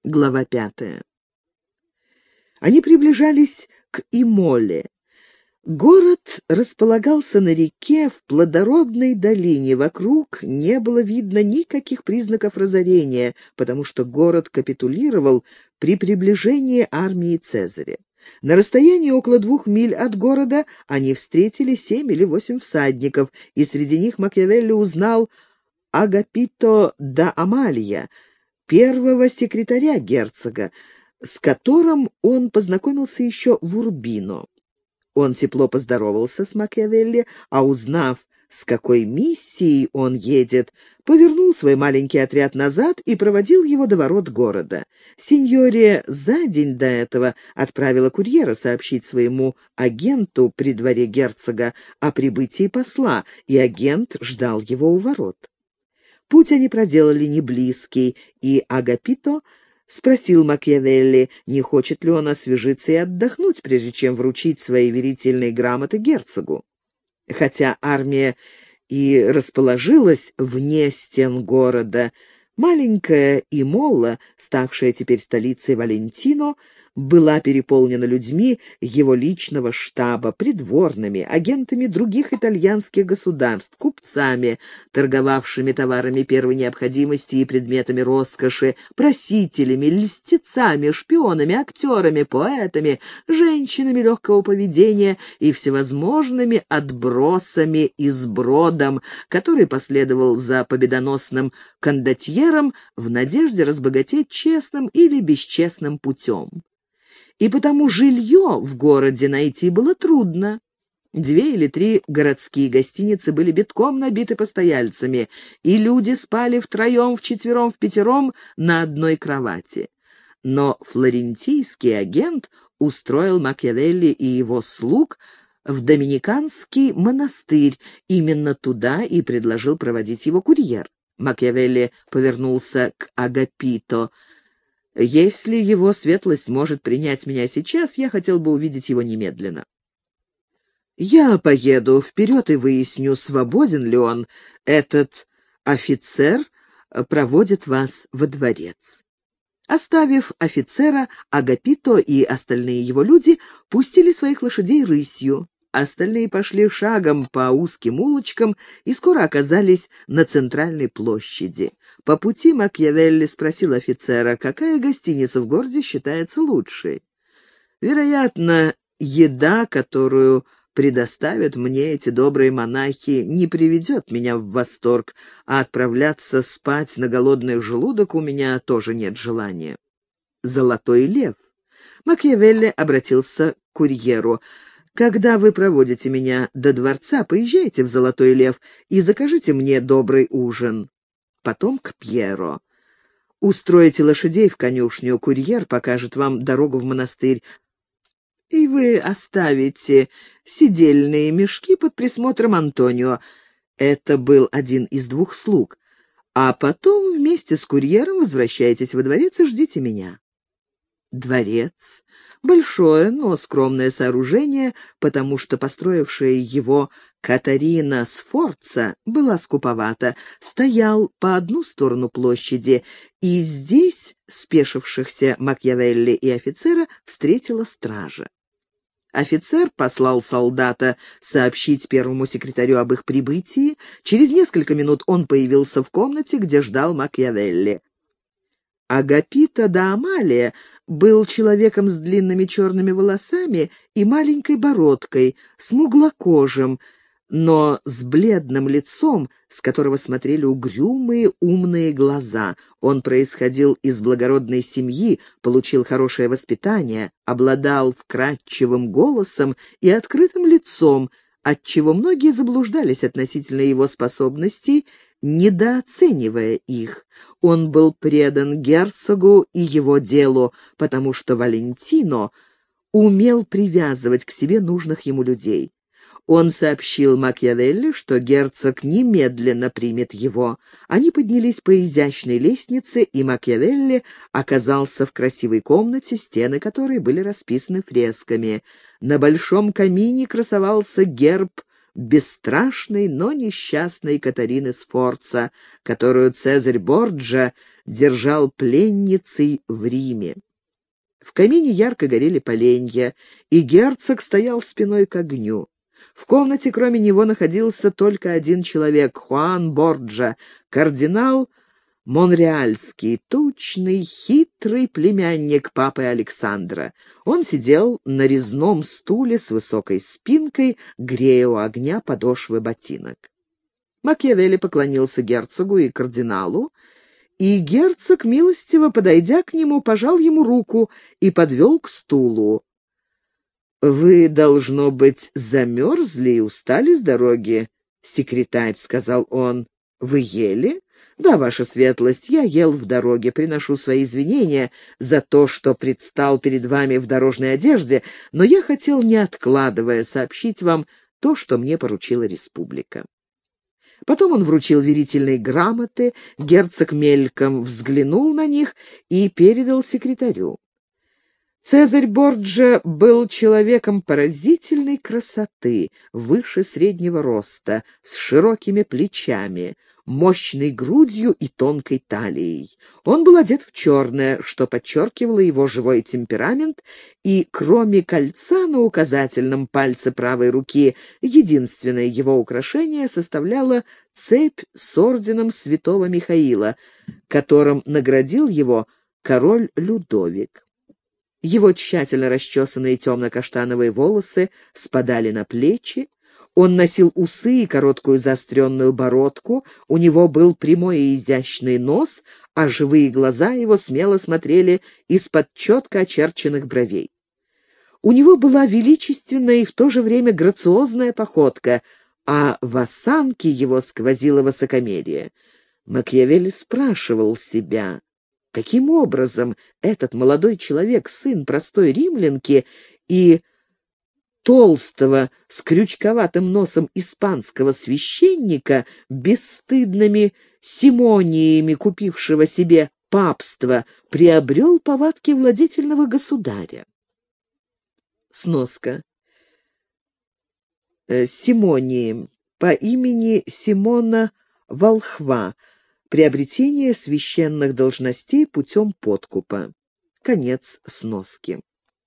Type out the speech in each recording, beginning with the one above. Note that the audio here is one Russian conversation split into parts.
Глава 5. Они приближались к Имоле. Город располагался на реке в плодородной долине. Вокруг не было видно никаких признаков разорения, потому что город капитулировал при приближении армии Цезаря. На расстоянии около 2 миль от города они встретили 7 или 8 всадников, и среди них Макиавелли узнал Агапито да Амалия, первого секретаря герцога, с которым он познакомился еще в Урбино. Он тепло поздоровался с Макиавелли, а узнав, с какой миссией он едет, повернул свой маленький отряд назад и проводил его до ворот города. Синьория за день до этого отправила курьера сообщить своему агенту при дворе герцога о прибытии посла, и агент ждал его у ворот. Путь они проделали не близкий, и Агапито спросил Макиавелли, не хочет ли он освежиться и отдохнуть, прежде чем вручить свои верительные грамоты герцогу. Хотя армия и расположилась вне стен города, маленькая Имола, ставшая теперь столицей Валентино, была переполнена людьми его личного штаба, придворными, агентами других итальянских государств, купцами, торговавшими товарами первой необходимости и предметами роскоши, просителями, льстецами, шпионами, актерами, поэтами, женщинами легкого поведения и всевозможными отбросами и сбродом, который последовал за победоносным кондотьером в надежде разбогатеть честным или бесчестным путем. И потому жилье в городе найти было трудно. 2 или 3 городские гостиницы были битком набиты постояльцами, и люди спали втроем, вчетвером, впятером на одной кровати. Но флорентийский агент устроил Макиавелли и его слуг в доминиканский монастырь. Именно туда и предложил проводить его курьер. Макиавелли повернулся к Агапито. «Если его светлость может принять меня сейчас, я хотел бы увидеть его немедленно». «Я поеду вперед и выясню, свободен ли он. Этот офицер проводит вас во дворец». Оставив офицера, Агапито и остальные его люди пустили своих лошадей рысью. Остальные пошли шагом по узким улочкам и скоро оказались на центральной площади. По пути Макиавелли спросил офицера, какая гостиница в городе считается лучшей. «Вероятно, еда, которую предоставят мне эти добрые монахи, не приведет меня в восторг, а отправляться спать на голодный желудок у меня тоже нет желания». «Золотой лев». Макиавелли обратился к курьеру. «Когда вы проводите меня до дворца, поезжайте в Золотой Лев и закажите мне добрый ужин». Потом к Пьеро. «Устройте лошадей в конюшню, курьер покажет вам дорогу в монастырь, и вы оставите сидельные мешки под присмотром Антонио». Это был один из 2 слуг. «А потом вместе с курьером возвращайтесь во дворец и ждите меня». Дворец — большое, но скромное сооружение, потому что построившая его Катарина Сфорца была скуповата, стоял по одну сторону площади, и здесь спешившихся Макиавелли и офицера встретила стража. Офицер послал солдата сообщить первому секретарю об их прибытии. Через несколько минут он появился в комнате, где ждал Макиавелли. Агапито да Амалия был человеком с длинными черными волосами и маленькой бородкой, смуглокожим, но с бледным лицом, с которого смотрели угрюмые умные глаза. Он происходил из благородной семьи, получил хорошее воспитание, обладал вкрадчивым голосом и открытым лицом, отчего многие заблуждались относительно его способностей, недооценивая их. Он был предан герцогу и его делу, потому что Валентино умел привязывать к себе нужных ему людей. Он сообщил Макиавелли, что герцог немедленно примет его. Они поднялись по изящной лестнице, и Макиавелли оказался в красивой комнате, стены которой были расписаны фресками. На большом камине красовался герб бесстрашной, но несчастной Катарины Сфорца, которую Цезарь Борджа держал пленницей в Риме. В камине ярко горели поленья, и герцог стоял спиной к огню. В комнате кроме него находился только один человек — Хуан Борджа, кардинал Монреальский, тучный, хитрый племянник папы Александра. Он сидел на резном стуле с высокой спинкой, грея у огня подошвы ботинок. Макиавелли поклонился герцогу и кардиналу, и герцог, милостиво подойдя к нему, пожал ему руку и подвел к стулу. «Вы, должно быть, замерзли и устали с дороги, секретарь», — сказал он. «Вы ели?» «Да, ваша светлость, я ел в дороге, приношу свои извинения за то, что предстал перед вами в дорожной одежде, но я хотел, не откладывая, сообщить вам то, что мне поручила республика». Потом он вручил верительные грамоты, герцог мельком взглянул на них и передал секретарю. Цезарь Борджа был человеком поразительной красоты, выше среднего роста, с широкими плечами, мощной грудью и тонкой талией. Он был одет в черное, что подчеркивало его живой темперамент, и кроме кольца на указательном пальце правой руки, единственное его украшение составляла цепь с орденом святого Михаила, которым наградил его король Людовик. Его тщательно расчесанные темно-каштановые волосы спадали на плечи, он носил усы и короткую заостренную бородку, у него был прямой и изящный нос, а живые глаза его смело смотрели из-под четко очерченных бровей. У него была величественная и в то же время грациозная походка, а в осанке его сквозило высокомерие. Макиавелли спрашивал себя, каким образом этот молодой человек, сын простой римлянки и толстого с крючковатым носом испанского священника, бесстыдными симониями купившего себе папство, приобрел повадки владетельного государя. Сноска. Симонии по имени Симона Волхва. Приобретение священных должностей путем подкупа. Конец сноски.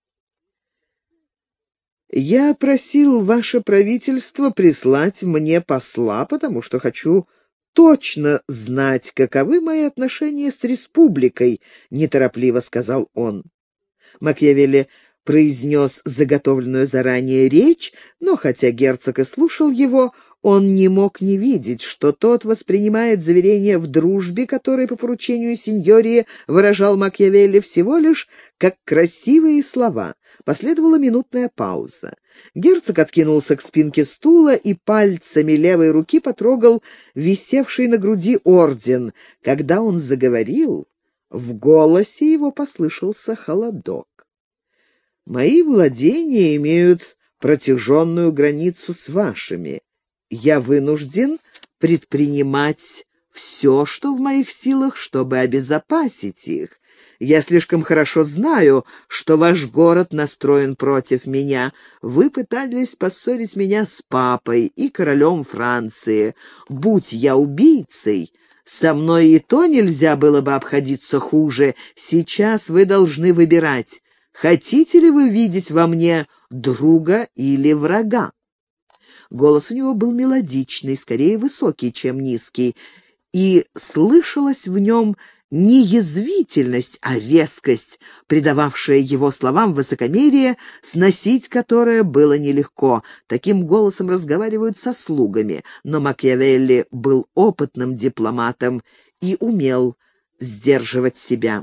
«Я просил ваше правительство прислать мне посла, потому что хочу точно знать, каковы мои отношения с республикой», — неторопливо сказал он. Макиавелли произнес заготовленную заранее речь, но хотя герцог и слушал его, он не мог не видеть, что тот воспринимает заверение в дружбе, которое по поручению сеньории выражал Макиавелли, всего лишь как красивые слова. Последовала минутная пауза. Герцог откинулся к спинке стула и пальцами левой руки потрогал висевший на груди орден. Когда он заговорил, в голосе его послышался холодок. «Мои владения имеют протяженную границу с вашими. Я вынужден предпринимать все, что в моих силах, чтобы обезопасить их. Я слишком хорошо знаю, что ваш город настроен против меня. Вы пытались поссорить меня с папой и королем Франции. Будь я убийцей, со мной и то нельзя было бы обходиться хуже. Сейчас вы должны выбирать, хотите ли вы видеть во мне друга или врага». Голос у него был мелодичный, скорее высокий, чем низкий, и слышалась в нем не язвительность, а резкость, придававшая его словам высокомерие, сносить которое было нелегко. Таким голосом разговаривают со слугами, но Макиавелли был опытным дипломатом и умел сдерживать себя.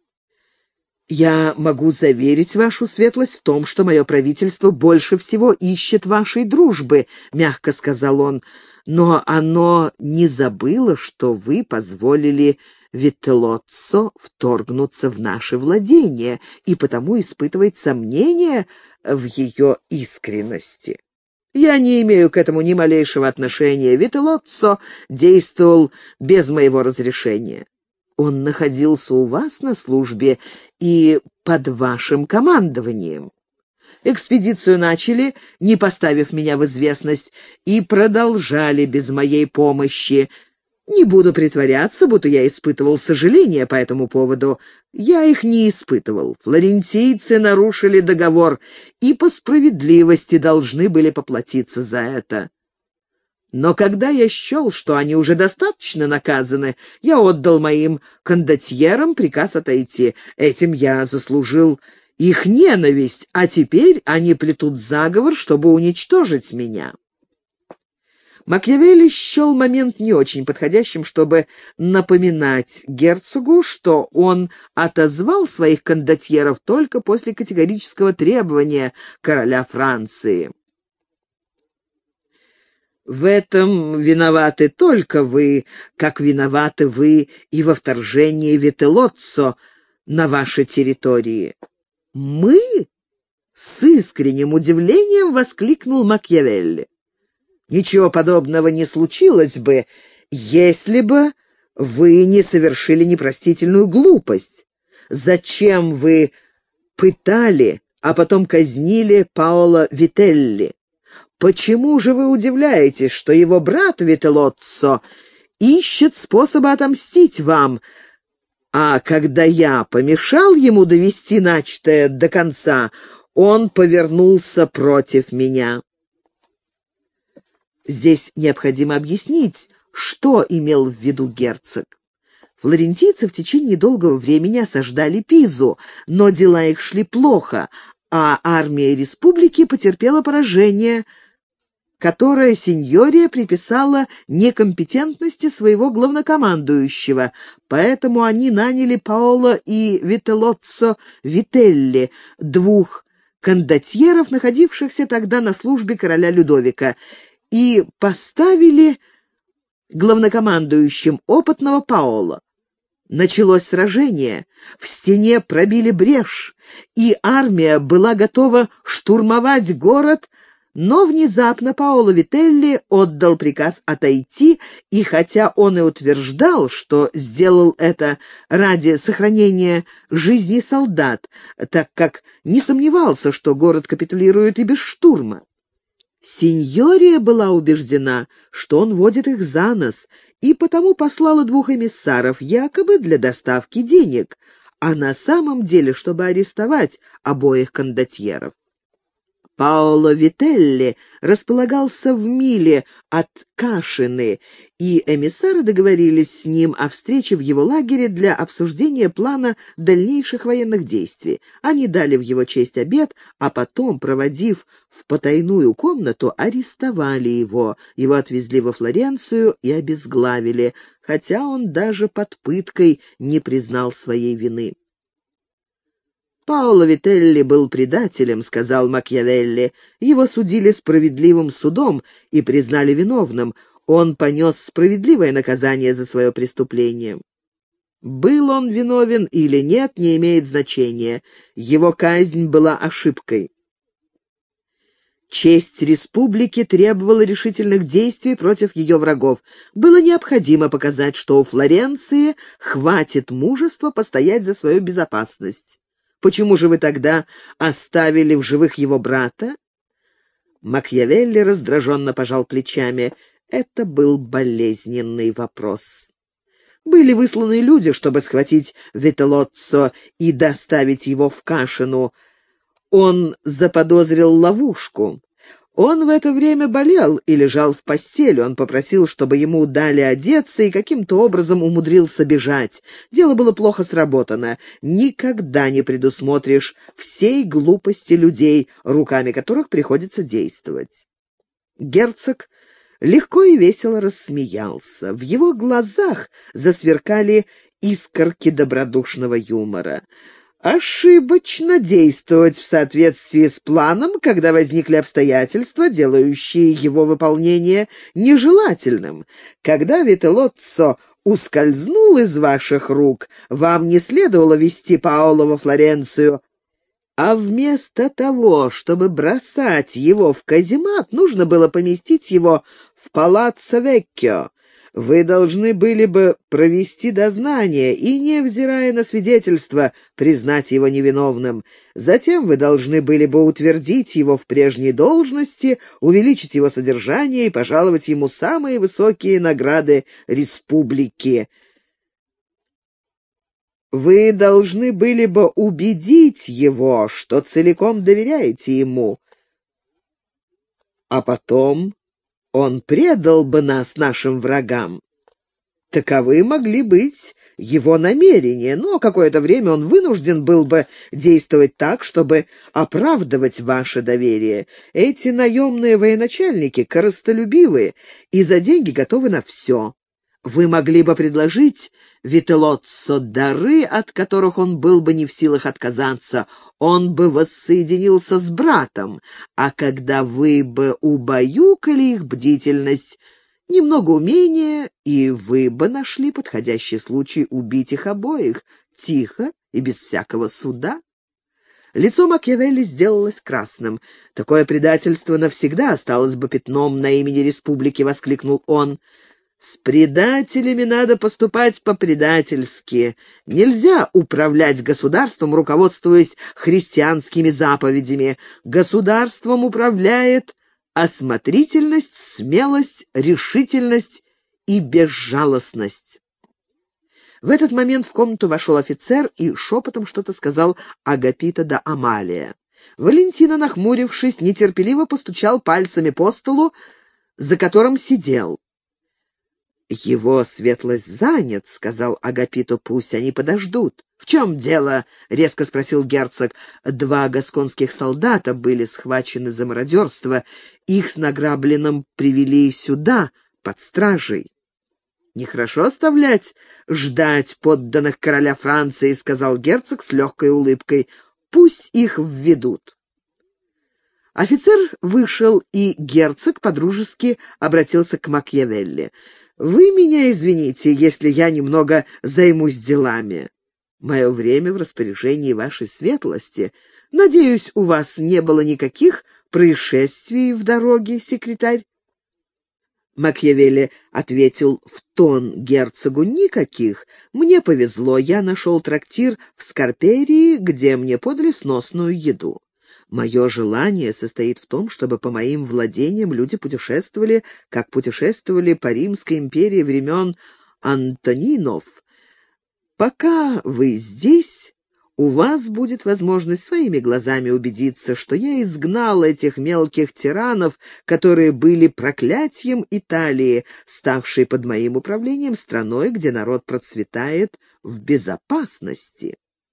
«Я могу заверить вашу светлость в том, что мое правительство больше всего ищет вашей дружбы», — мягко сказал он, «но оно не забыло, что вы позволили Вителоццо вторгнуться в наши владения и потому испытывает сомнения в ее искренности. Я не имею к этому ни малейшего отношения. Вителоццо действовал без моего разрешения. Он находился у вас на службе и под вашим командованием. Экспедицию начали, не поставив меня в известность, и продолжали без моей помощи. Не буду притворяться, будто я испытывал сожаление по этому поводу. Я их не испытывал. Флорентийцы нарушили договор и по справедливости должны были поплатиться за это. Но когда я счел, что они уже достаточно наказаны, я отдал моим кондотьерам приказ отойти. Этим я заслужил их ненависть, а теперь они плетут заговор, чтобы уничтожить меня. Макиавелли счел момент не очень подходящим, чтобы напоминать герцогу, что он отозвал своих кондотьеров только после категорического требования короля Франции. В этом виноваты только вы, как виноваты вы и во вторжении Вителлоццо на ваши территории. «Мы?» — с искренним удивлением воскликнул Макиавелли. «Ничего подобного не случилось бы, если бы вы не совершили непростительную глупость. Зачем вы пытали, а потом казнили Паоло Вителли? Почему же вы удивляетесь, что его брат Вителлоццо ищет способа отомстить вам, а когда я помешал ему довести начатое до конца, он повернулся против меня?» Здесь необходимо объяснить, что имел в виду герцог. Флорентийцы в течение долгого времени осаждали Пизу, но дела их шли плохо, а армия республики потерпела поражение, которое сеньория приписала некомпетентности своего главнокомандующего, поэтому они наняли Паоло и Вителлоццо Вителли, двух кондотьеров, находившихся тогда на службе короля Людовика, и поставили главнокомандующим опытного Паоло. Началось сражение, в стене пробили брешь, и армия была готова штурмовать город, но внезапно Паоло Вителли отдал приказ отойти, и хотя он и утверждал, что сделал это ради сохранения жизни солдат, так как не сомневался, что город капитулирует и без штурма, сеньория была убеждена, что он водит их за нос, и потому послала двух эмиссаров, якобы для доставки денег, а на самом деле, чтобы арестовать обоих кондотьеров. Паоло Вителли располагался в миле от Кашины, и эмиссары договорились с ним о встрече в его лагере для обсуждения плана дальнейших военных действий. Они дали в его честь обед, а потом, проводив в потайную комнату, арестовали его. Его отвезли во Флоренцию и обезглавили, хотя он даже под пыткой не признал своей вины. «Паоло Вителли был предателем», — сказал Макиавелли. «Его судили справедливым судом и признали виновным. Он понес справедливое наказание за свое преступление. Был он виновен или нет, не имеет значения. Его казнь была ошибкой. Честь республики требовала решительных действий против ее врагов. Было необходимо показать, что у Флоренции хватит мужества постоять за свою безопасность. Почему же вы тогда оставили в живых его брата?» Макиавелли раздраженно пожал плечами. Это был болезненный вопрос. Были высланы люди, чтобы схватить Вителлоццо и доставить его в Кашину. Он заподозрил ловушку. Он в это время болел и лежал в постели. Он попросил, чтобы ему дали одеться, и каким-то образом умудрился бежать. Дело было плохо сработано. Никогда не предусмотришь всей глупости людей, руками которых приходится действовать. Герцог легко и весело рассмеялся. В его глазах засверкали искорки добродушного юмора. Ошибочно действовать в соответствии с планом, когда возникли обстоятельства, делающие его выполнение нежелательным. Когда Вителлоццо ускользнул из ваших рук, вам не следовало вести Паоло во Флоренцию, а вместо того, чтобы бросать его в каземат, нужно было поместить его в Палаццо Веккио. Вы должны были бы провести дознание и, невзирая на свидетельство, признать его невиновным. Затем вы должны были бы утвердить его в прежней должности, увеличить его содержание и пожаловать ему самые высокие награды республики. Вы должны были бы убедить его, что целиком доверяете ему. А потом он предал бы нас нашим врагам. Таковы могли быть его намерения, но какое-то время он вынужден был бы действовать так, чтобы оправдывать ваше доверие. Эти наемные военачальники корыстолюбивые и за деньги готовы на все. Вы могли бы предложить Вителоццо дары, от которых он был бы не в силах отказаться. Он бы воссоединился с братом, а когда вы бы убаюкали их бдительность, немного умения, и вы бы нашли подходящий случай убить их обоих, тихо и без всякого суда. Лицо Макиавелли сделалось красным. «Такое предательство навсегда осталось бы пятном на имени республики», — воскликнул он. «С предателями надо поступать по-предательски. Нельзя управлять государством, руководствуясь христианскими заповедями. Государством управляет осмотрительность, смелость, решительность и безжалостность». В этот момент в комнату вошел офицер и шепотом что-то сказал Агапито да Амалия. Валентина, нахмурившись, нетерпеливо постучал пальцами по столу, за которым сидел. «Его светлость занят», — сказал Агапито, — «пусть они подождут». «В чем дело?» — резко спросил герцог. «Два гасконских солдата были схвачены за мародерство. Их с награбленным привели сюда, под стражей». «Нехорошо оставлять ждать подданных короля Франции», — сказал герцог с легкой улыбкой. «Пусть их введут». Офицер вышел, и герцог подружески обратился к Макиавелли. «Вы меня извините, если я немного займусь делами. Мое время в распоряжении вашей светлости. Надеюсь, у вас не было никаких происшествий в дороге, секретарь?» Макиавелли ответил в тон герцогу: «Никаких. Мне повезло, я нашел трактир в Скарперии, где мне подали сносную еду. Мое желание состоит в том, чтобы по моим владениям люди путешествовали, как путешествовали по Римской империи времен Антонинов. Пока вы здесь, у вас будет возможность своими глазами убедиться, что я изгнал этих мелких тиранов, которые были проклятием Италии, ставшей под моим управлением страной, где народ процветает в безопасности».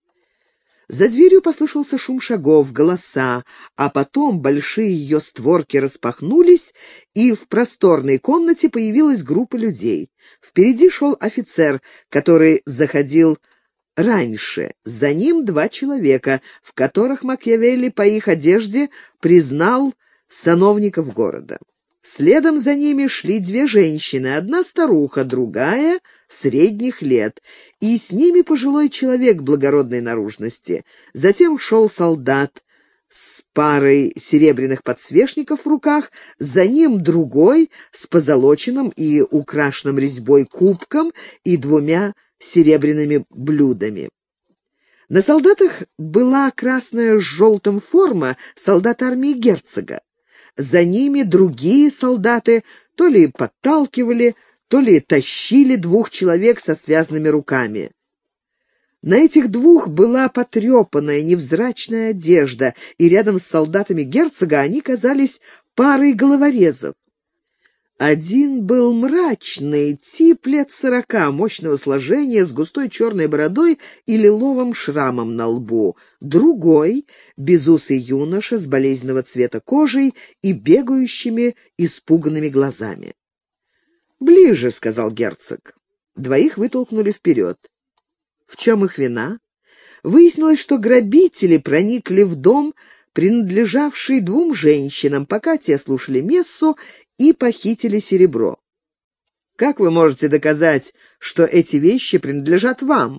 За дверью послышался шум шагов, голоса, а потом большие ее створки распахнулись, и в просторной комнате появилась группа людей. Впереди шел офицер, который заходил раньше. За ним два человека, в которых Макиавелли по их одежде признал сановников города. Следом за ними шли две женщины, одна старуха, другая средних лет, и с ними пожилой человек благородной наружности. Затем шел солдат с парой серебряных подсвечников в руках, за ним другой с позолоченным и украшенным резьбой кубком и двумя серебряными блюдами. На солдатах была красная с желтым форма солдат армии герцога. За ними другие солдаты то ли подталкивали, то ли тащили двух человек со связанными руками. На этих двух была потрепанная, невзрачная одежда, и рядом с солдатами герцога они казались парой головорезов. Один был мрачный, тип лет 40, мощного сложения, с густой черной бородой и лиловым шрамом на лбу. Другой — безусый юноша с болезненного цвета кожей и бегающими испуганными глазами. «Ближе», — сказал герцог. Двоих вытолкнули вперед. В чем их вина? Выяснилось, что грабители проникли в дом, принадлежавший двум женщинам, пока те слушали мессу, и похитили серебро. Как вы можете доказать, что эти вещи принадлежат вам?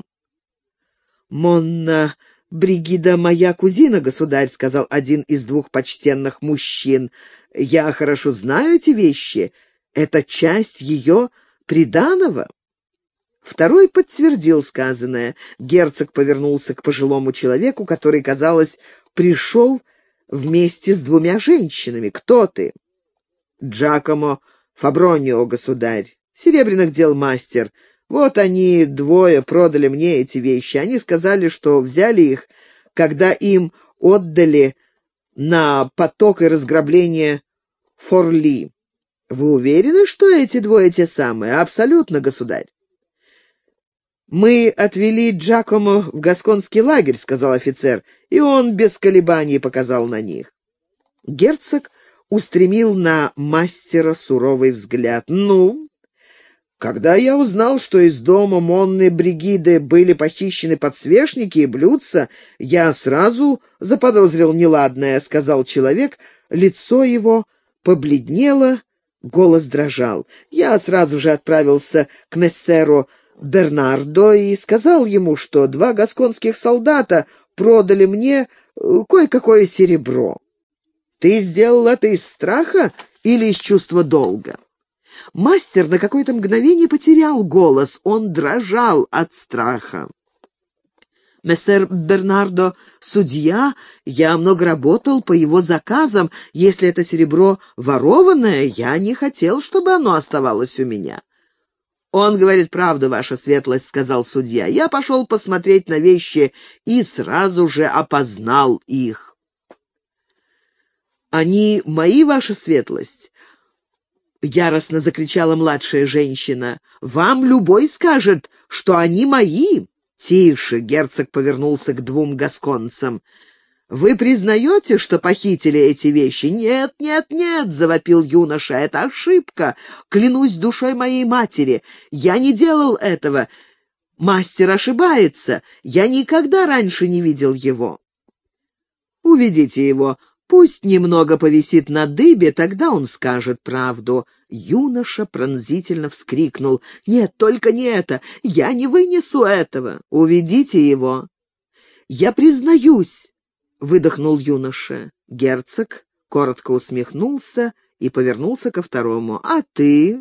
«Монна Бригида моя кузина, государь», — сказал один из двух почтенных мужчин. «Я хорошо знаю эти вещи. Это часть ее приданого?» Второй подтвердил сказанное. Герцог повернулся к пожилому человеку, который, казалось, пришел вместе с двумя женщинами. «Кто ты?» «Джакомо Фабронио, государь, серебряных дел мастер. Вот они двое продали мне эти вещи. Они сказали, что взяли их, когда им отдали на поток и разграбление Форли. Вы уверены, что эти двое те самые?» «Абсолютно, государь». «Мы отвели Джакомо в гасконский лагерь», — сказал офицер, и он без колебаний показал на них. Герцог устремил на мастера суровый взгляд. «Ну, когда я узнал, что из дома Монны Бригиды были похищены подсвечники и блюдца, я сразу заподозрил неладное», — сказал человек. Лицо его побледнело, голос дрожал. «Я сразу же отправился к мессеру Бернардо и сказал ему, что два гасконских солдата продали мне кое-какое серебро. Ты сделал это из страха или из чувства долга?» Мастер на какое-то мгновение потерял голос, он дрожал от страха. «Мессер Бернардо — судья, я много работал по его заказам. Если это серебро ворованное, я не хотел, чтобы оно оставалось у меня». «Он говорит правду, ваша светлость», — сказал судья. «Я пошел посмотреть на вещи и сразу же опознал их». «Они мои, ваша светлость?» — яростно закричала младшая женщина. «Вам любой скажет, что они мои». «Тише!» — герцог повернулся к двум гасконцам. «Вы признаете, что похитили эти вещи?» «Нет, нет, нет!» — завопил юноша. «Это ошибка! Клянусь душой моей матери! Я не делал этого! Мастер ошибается! Я никогда раньше не видел его!» «Уведите его! Пусть немного повисит на дыбе, тогда он скажет правду». Юноша пронзительно вскрикнул. «Нет, только не это! Я не вынесу этого! Уведите его!» «Я признаюсь!» — выдохнул юноша. Герцог коротко усмехнулся и повернулся ко второму. «А ты?»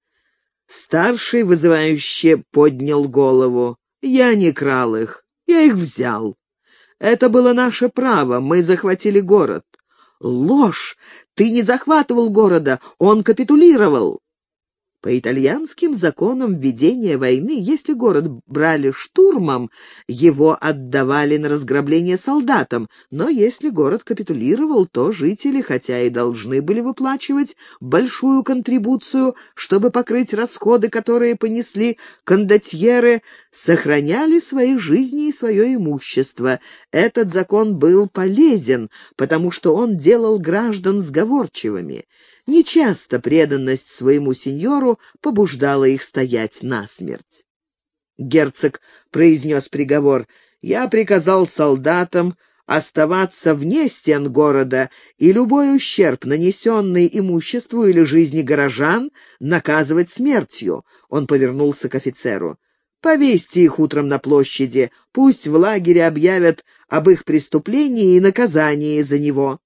Старший вызывающе поднял голову. «Я не крал их, я их взял. Это было наше право, мы захватили город». «Ложь! Ты не захватывал города, он капитулировал». По итальянским законам ведения войны, если город брали штурмом, его отдавали на разграбление солдатам, но если город капитулировал, то жители, хотя и должны были выплачивать большую контрибуцию, чтобы покрыть расходы, которые понесли кондотьеры, сохраняли свои жизни и свое имущество. Этот закон был полезен, потому что он делал граждан сговорчивыми. Нечасто преданность своему сеньору побуждала их стоять насмерть. Герцог произнес приговор. «Я приказал солдатам оставаться вне стен города, и любой ущерб, нанесенный имуществу или жизни горожан, наказывать смертью». Он повернулся к офицеру. «Повесьте их утром на площади, пусть в лагере объявят об их преступлении и наказании за него».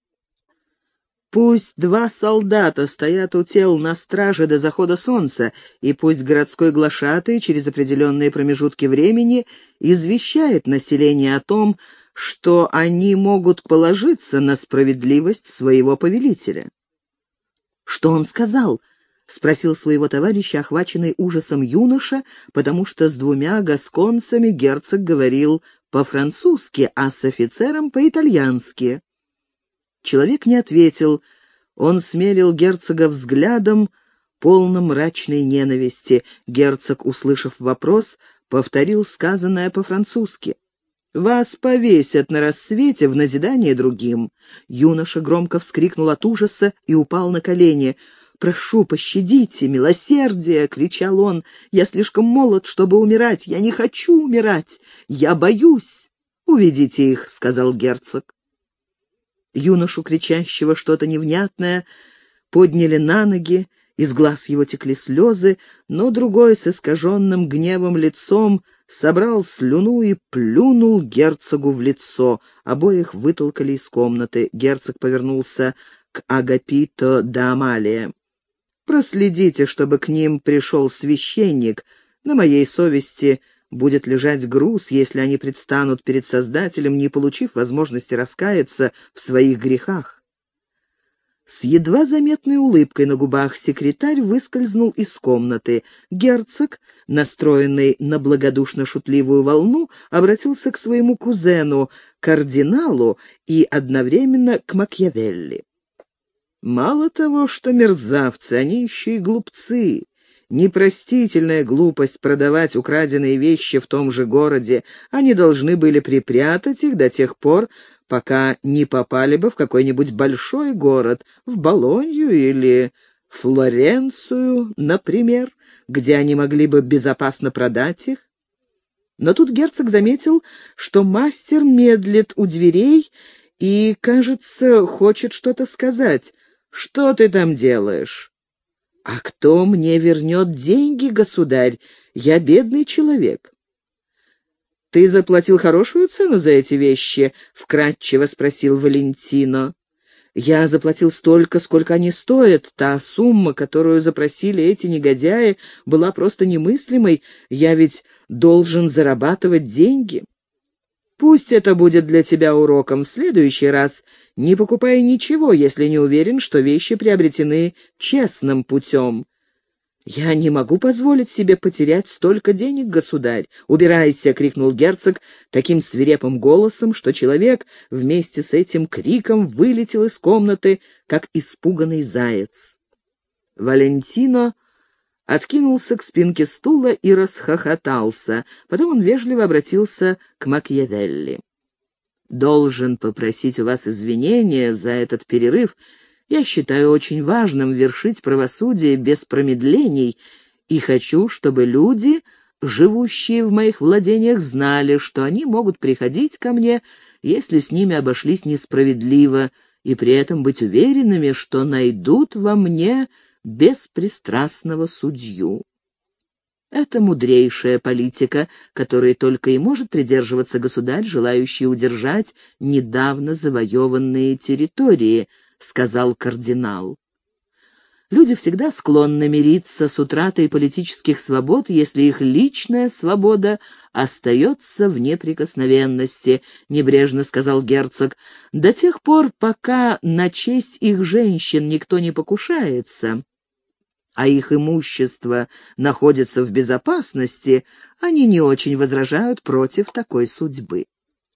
Пусть два солдата стоят у тел на страже до захода солнца, и пусть городской глашатай через определенные промежутки времени извещает население о том, что они могут положиться на справедливость своего повелителя. «Что он сказал?» — спросил своего товарища, охваченный ужасом юноша, потому что с двумя гасконцами герцог говорил по-французски, а с офицером по-итальянски. Человек не ответил. Он смерил герцога взглядом, полным мрачной ненависти. Герцог, услышав вопрос, повторил сказанное по-французски. «Вас повесят на рассвете в назидание другим». Юноша громко вскрикнул от ужаса и упал на колени. «Прошу, пощадите, милосердие!» — кричал он. «Я слишком молод, чтобы умирать. Я не хочу умирать. Я боюсь». «Уведите их», — сказал герцог. Юношу, кричащего что-то невнятное, подняли на ноги, из глаз его текли слезы, но другой с искаженным гневом лицом собрал слюну и плюнул герцогу в лицо. Обоих вытолкали из комнаты. Герцог повернулся к Агапито да Амалия. Проследите, чтобы к ним пришел священник. На моей совести будет лежать груз, если они предстанут перед Создателем, не получив возможности раскаяться в своих грехах». С едва заметной улыбкой на губах секретарь выскользнул из комнаты. Герцог, настроенный на благодушно-шутливую волну, обратился к своему кузену, кардиналу, и одновременно к Макиавелли. «Мало того, что мерзавцы, они еще и глупцы. Непростительная глупость продавать украденные вещи в том же городе. Они должны были припрятать их до тех пор, пока не попали бы в какой-нибудь большой город, в Болонью или Флоренцию, например, где они могли бы безопасно продать их. Но тут герцог заметил, что мастер медлит у дверей и, кажется, хочет что-то сказать. «Что ты там делаешь?» «А кто мне вернет деньги, государь? Я бедный человек». «Ты заплатил хорошую цену за эти вещи?» — вкратчиво спросил Валентино. «Я заплатил столько, сколько они стоят. Та сумма, которую запросили эти негодяи, была просто немыслимой. Я ведь должен зарабатывать деньги». «Пусть это будет для тебя уроком. В следующий раз не покупай ничего, если не уверен, что вещи приобретены честным путем». «Я не могу позволить себе потерять столько денег, государь!» «Убирайся!» — крикнул герцог таким свирепым голосом, что человек вместе с этим криком вылетел из комнаты, как испуганный заяц. Валентино откинулся к спинке стула и расхохотался. Потом он вежливо обратился к Макиавелли. «Должен попросить у вас извинения за этот перерыв. Я считаю очень важным вершить правосудие без промедлений и хочу, чтобы люди, живущие в моих владениях, знали, что они могут приходить ко мне, если с ними обошлись несправедливо, и при этом быть уверенными, что найдут во мне беспристрастного судью. Это мудрейшая политика, которой только и может придерживаться государь, желающий удержать недавно завоеванные территории», — сказал кардинал. «Люди всегда склонны мириться с утратой политических свобод, если их личная свобода остается в неприкосновенности», — небрежно сказал герцог. «До тех пор, пока на честь их женщин никто не покушается, а их имущество находится в безопасности, они не очень возражают против такой судьбы».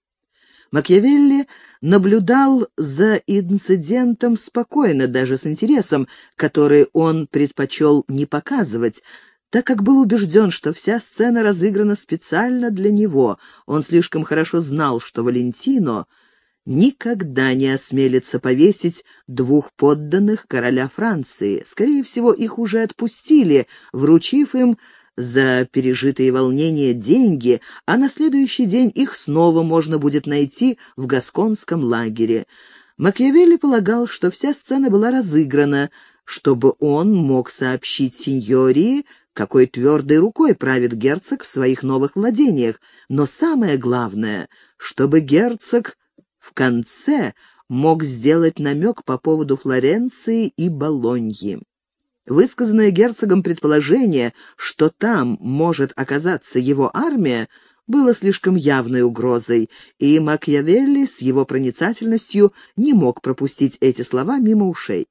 Макиавелли наблюдал за инцидентом спокойно, даже с интересом, который он предпочел не показывать, так как был убежден, что вся сцена разыграна специально для него. Он слишком хорошо знал, что Валентино никогда не осмелится повесить двух подданных короля Франции. Скорее всего, их уже отпустили, вручив им за пережитые волнения деньги, а на следующий день их снова можно будет найти в гасконском лагере. Макиавелли полагал, что вся сцена была разыграна, чтобы он мог сообщить сеньории, какой твердой рукой правит герцог в своих новых владениях, но самое главное, чтобы герцог в конце мог сделать намек по поводу Флоренции и Болоньи. Высказанное герцогом предположение, что там может оказаться его армия, было слишком явной угрозой, и Макиавелли с его проницательностью не мог пропустить эти слова мимо ушей.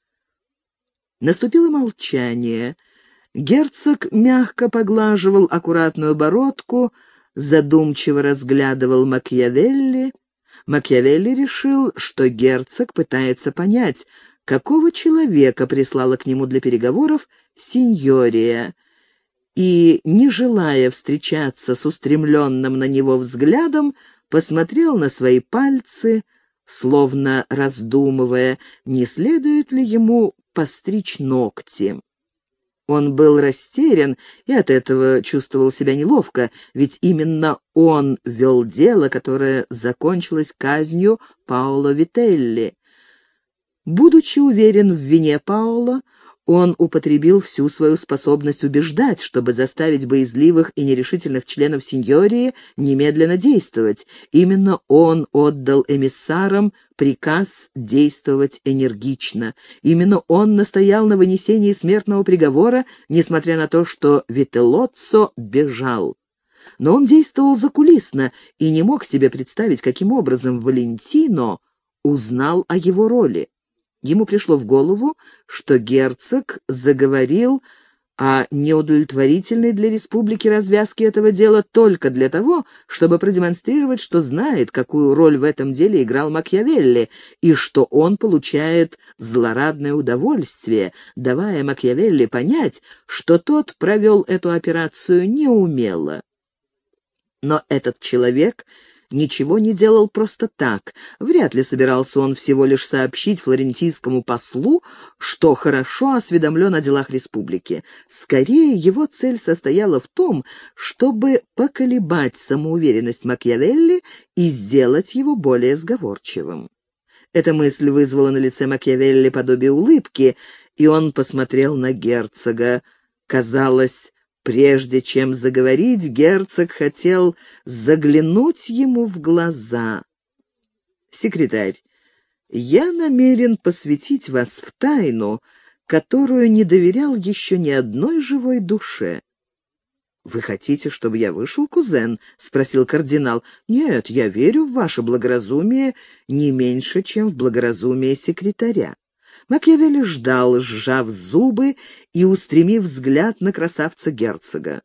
Наступило молчание. Герцог мягко поглаживал аккуратную бородку, задумчиво разглядывал Макиавелли. Макиавелли решил, что герцог пытается понять, какого человека прислала к нему для переговоров сеньория, и, не желая встречаться с устремленным на него взглядом, посмотрел на свои пальцы, словно раздумывая, не следует ли ему постричь ногти. Он был растерян и от этого чувствовал себя неловко, ведь именно он вел дело, которое закончилось казнью Паоло Вителли. Будучи уверен в вине Паоло, Он употребил всю свою способность убеждать, чтобы заставить боязливых и нерешительных членов сеньории немедленно действовать. Именно он отдал эмиссарам приказ действовать энергично. Именно он настоял на вынесении смертного приговора, несмотря на то, что Вителлоццо бежал. Но он действовал закулисно и не мог себе представить, каким образом Валентино узнал о его роли. Ему пришло в голову, что герцог заговорил о неудовлетворительной для республики развязке этого дела только для того, чтобы продемонстрировать, что знает, какую роль в этом деле играл Макиавелли, и что он получает злорадное удовольствие, давая Макиавелли понять, что тот провел эту операцию неумело. Но этот человек ничего не делал просто так. Вряд ли собирался он всего лишь сообщить флорентийскому послу, что хорошо осведомлен о делах республики. Скорее, его цель состояла в том, чтобы поколебать самоуверенность Макиавелли и сделать его более сговорчивым. Эта мысль вызвала на лице Макиавелли подобие улыбки, и он посмотрел на герцога. Казалось, прежде чем заговорить, герцог хотел заглянуть ему в глаза. «Секретарь, я намерен посвятить вас в тайну, которую не доверял еще ни одной живой душе». «Вы хотите, чтобы я вышел, кузен?» — спросил кардинал. «Нет, я верю в ваше благоразумие не меньше, чем в благоразумие секретаря». Макиавелли ждал, сжав зубы и устремив взгляд на красавца-герцога.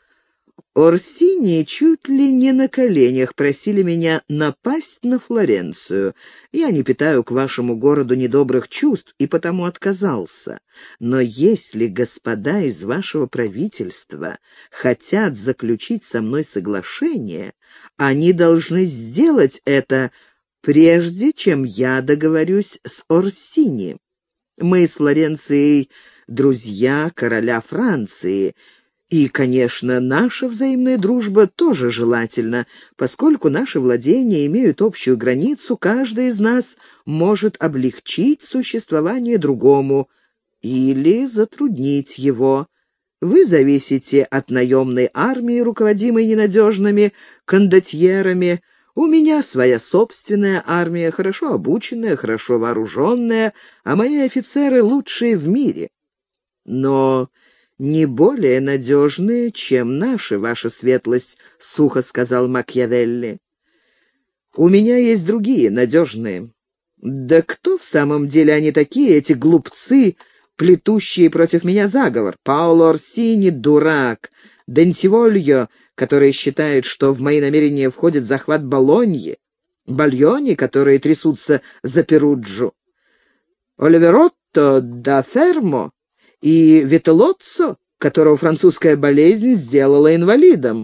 «Орсини чуть ли не на коленях просили меня напасть на Флоренцию. Я не питаю к вашему городу недобрых чувств и потому отказался. Но если господа из вашего правительства хотят заключить со мной соглашение, они должны сделать это, прежде чем я договорюсь с Орсини. Мы с Флоренцией друзья короля Франции, и, конечно, наша взаимная дружба тоже желательна. Поскольку наши владения имеют общую границу, каждый из нас может облегчить существование другому или затруднить его. Вы зависите от наемной армии, руководимой ненадежными кондотьерами. У меня своя собственная армия, хорошо обученная, хорошо вооруженная, а мои офицеры лучшие в мире. Но не более надежные, чем наши, ваша светлость, — сухо сказал Макиавелли. У меня есть другие, надежные. Да кто в самом деле они такие, эти глупцы, плетущие против меня заговор? Паоло Орсини — дурак, Бентивольо, который считает, что в мои намерения входит захват Болоньи, Бальони, которые трясутся за Перуджу, Оливеротто да Фермо и Вителлоццо, которого французская болезнь сделала инвалидом.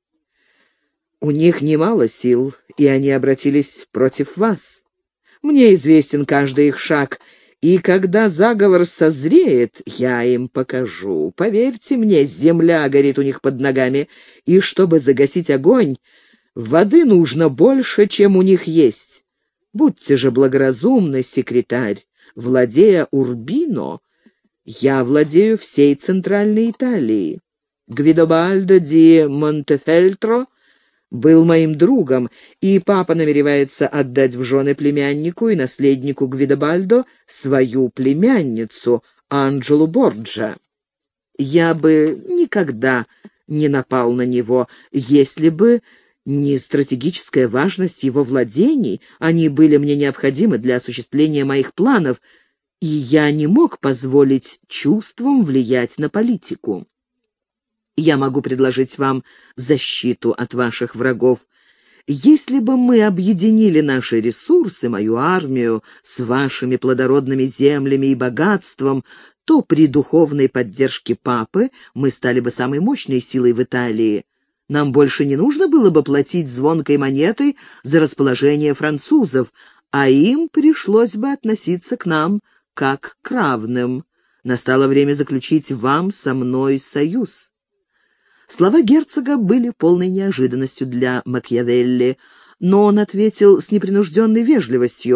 У них немало сил, и они обратились против вас. Мне известен каждый их шаг, и когда заговор созреет, я им покажу. Поверьте мне, земля горит у них под ногами, и чтобы загасить огонь, воды нужно больше, чем у них есть. Будьте же благоразумны, секретарь. Владея Урбино, я владею всей Центральной Италией. Гвидобальдо ди Монтефельтро был моим другом, и папа намеревается отдать в жены племяннику и наследнику Гвидобальдо свою племянницу, Анджелу Борджа. Я бы никогда не напал на него, если бы не стратегическая важность его владений. Они были мне необходимы для осуществления моих планов, и я не мог позволить чувствам влиять на политику. Я могу предложить вам защиту от ваших врагов. Если бы мы объединили наши ресурсы, мою армию, с вашими плодородными землями и богатством, то при духовной поддержке папы мы стали бы самой мощной силой в Италии. Нам больше не нужно было бы платить звонкой монетой за расположение французов, а им пришлось бы относиться к нам как к равным. Настало время заключить вам со мной союз». Слова герцога были полной неожиданностью для Макиавелли, но он ответил с непринужденной вежливостью: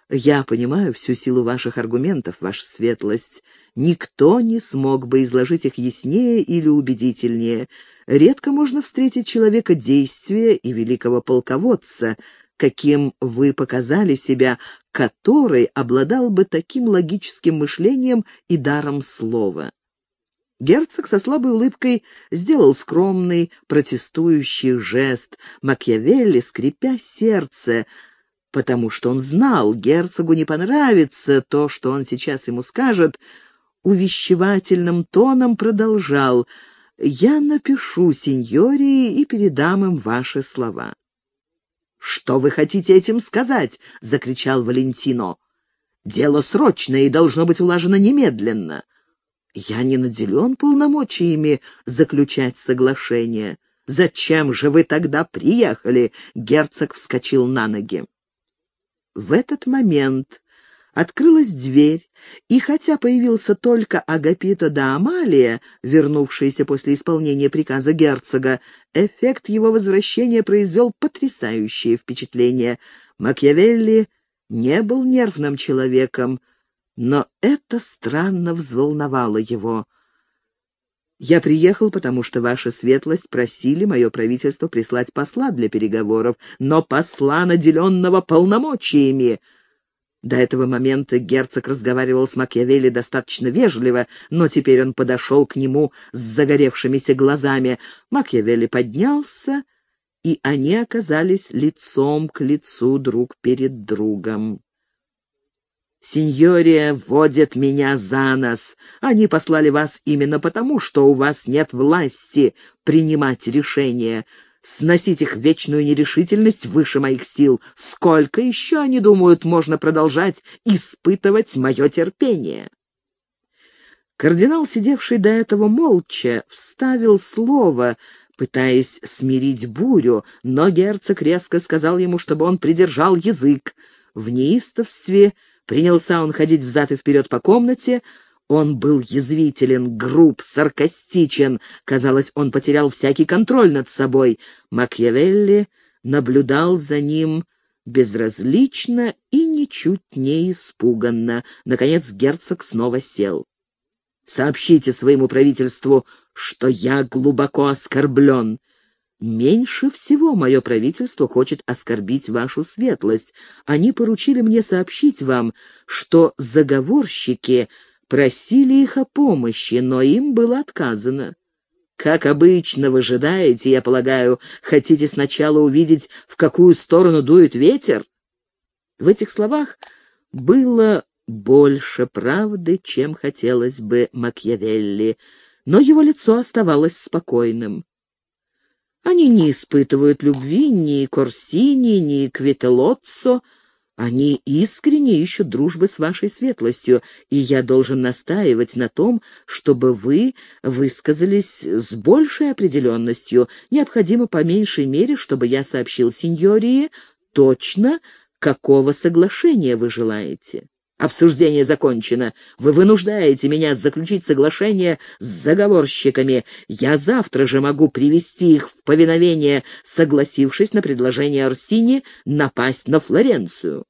Я понимаю всю силу ваших аргументов, ваша светлость. Никто не смог бы изложить их яснее или убедительнее. Редко можно встретить человека действия и великого полководца, каким вы показали себя, который обладал бы таким логическим мышлением и даром слова. Герцог со слабой улыбкой сделал скромный, протестующий жест. Макиавелли, скрипя сердце, потому что он знал, герцогу не понравится то, что он сейчас ему скажет, увещевательным тоном продолжал: «Я напишу сеньории и передам им ваши слова». «Что вы хотите этим сказать?» — закричал Валентино. «Дело срочное и должно быть улажено немедленно. Я не наделен полномочиями заключать соглашение. Зачем же вы тогда приехали?» Герцог вскочил на ноги. В этот момент открылась дверь, и хотя появился только Агапито да Амалия, вернувшийся после исполнения приказа герцога, эффект его возвращения произвел потрясающее впечатление. Макиавелли не был нервным человеком, но это странно взволновало его. «Я приехал, потому что ваша светлость просили мое правительство прислать посла для переговоров, но посла, наделенного полномочиями». До этого момента герцог разговаривал с Макиавелли достаточно вежливо, но теперь он подошел к нему с загоревшимися глазами. Макиавелли поднялся, и они оказались лицом к лицу друг перед другом. «Сеньория водит меня за нос. Они послали вас именно потому, что у вас нет власти принимать решения. Сносить их вечную нерешительность выше моих сил. Сколько еще, они думают, можно продолжать испытывать мое терпение?» Кардинал, сидевший до этого молча, вставил слово, пытаясь смирить бурю, но герцог резко сказал ему, чтобы он придержал язык. В неистовстве принялся он ходить взад и вперед по комнате. Он был язвителен, груб, саркастичен. Казалось, он потерял всякий контроль над собой. Макиавелли наблюдал за ним безразлично и ничуть не испуганно. Наконец герцог снова сел. «Сообщите своему правительству, что я глубоко оскорблен. Меньше всего мое правительство хочет оскорбить вашу светлость. Они поручили мне сообщить вам, что заговорщики просили их о помощи, но им было отказано. Как обычно, вы ожидаете, я полагаю, хотите сначала увидеть, в какую сторону дует ветер?» В этих словах было больше правды, чем хотелось бы Макиавелли, но его лицо оставалось спокойным. «Они не испытывают любви ни к Орсини, ни к Вителоццо. Они искренне ищут дружбы с вашей светлостью, и я должен настаивать на том, чтобы вы высказались с большей определенностью. Необходимо по меньшей мере, чтобы я сообщил сеньории точно, какого соглашения вы желаете. Обсуждение закончено. Вы вынуждаете меня заключить соглашение с заговорщиками. Я завтра же могу привести их в повиновение, согласившись на предложение Орсини напасть на Флоренцию».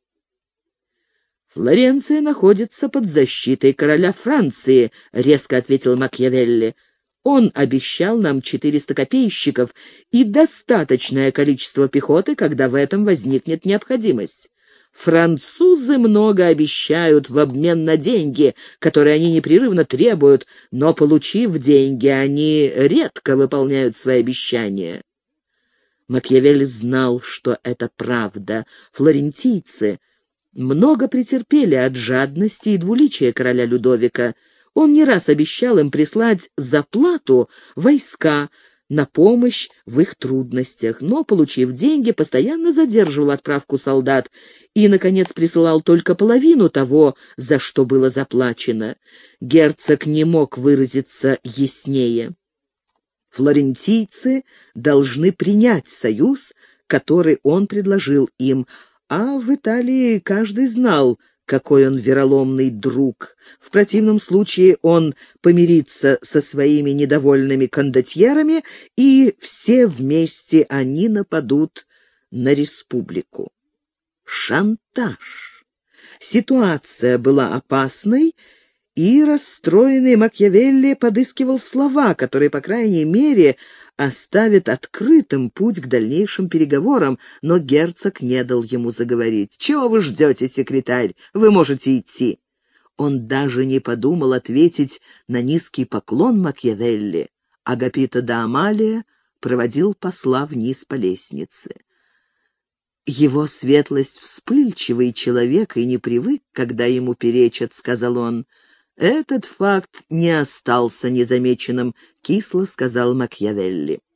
«Флоренция находится под защитой короля Франции», — резко ответил Макиавелли. «Он обещал нам 400 копейщиков и достаточное количество пехоты, когда в этом возникнет необходимость. Французы много обещают в обмен на деньги, которые они непрерывно требуют, но, получив деньги, они редко выполняют свои обещания». Макиавелли знал, что это правда. Флорентийцы много претерпели от жадности и двуличия короля Людовика. Он не раз обещал им прислать за плату войска на помощь в их трудностях, но, получив деньги, постоянно задерживал отправку солдат и, наконец, присылал только половину того, за что было заплачено. Герцог не мог выразиться яснее. Флорентийцы должны принять союз, который он предложил им, а в Италии каждый знал, какой он вероломный друг. В противном случае он помирится со своими недовольными кондотьерами, и все вместе они нападут на республику. Шантаж. Ситуация была опасной, и расстроенный Макиавелли подыскивал слова, которые, по крайней мере, оставят открытым путь к дальнейшим переговорам, но герцог не дал ему заговорить. «Чего вы ждете, секретарь? Вы можете идти». Он даже не подумал ответить на низкий поклон Макиавелли. Агапито да Амалия проводил посла вниз по лестнице. «Его светлость вспыльчивый человек и не привык, когда ему перечат», — сказал он. «Этот факт не остался незамеченным», — кисло сказал Макиавелли.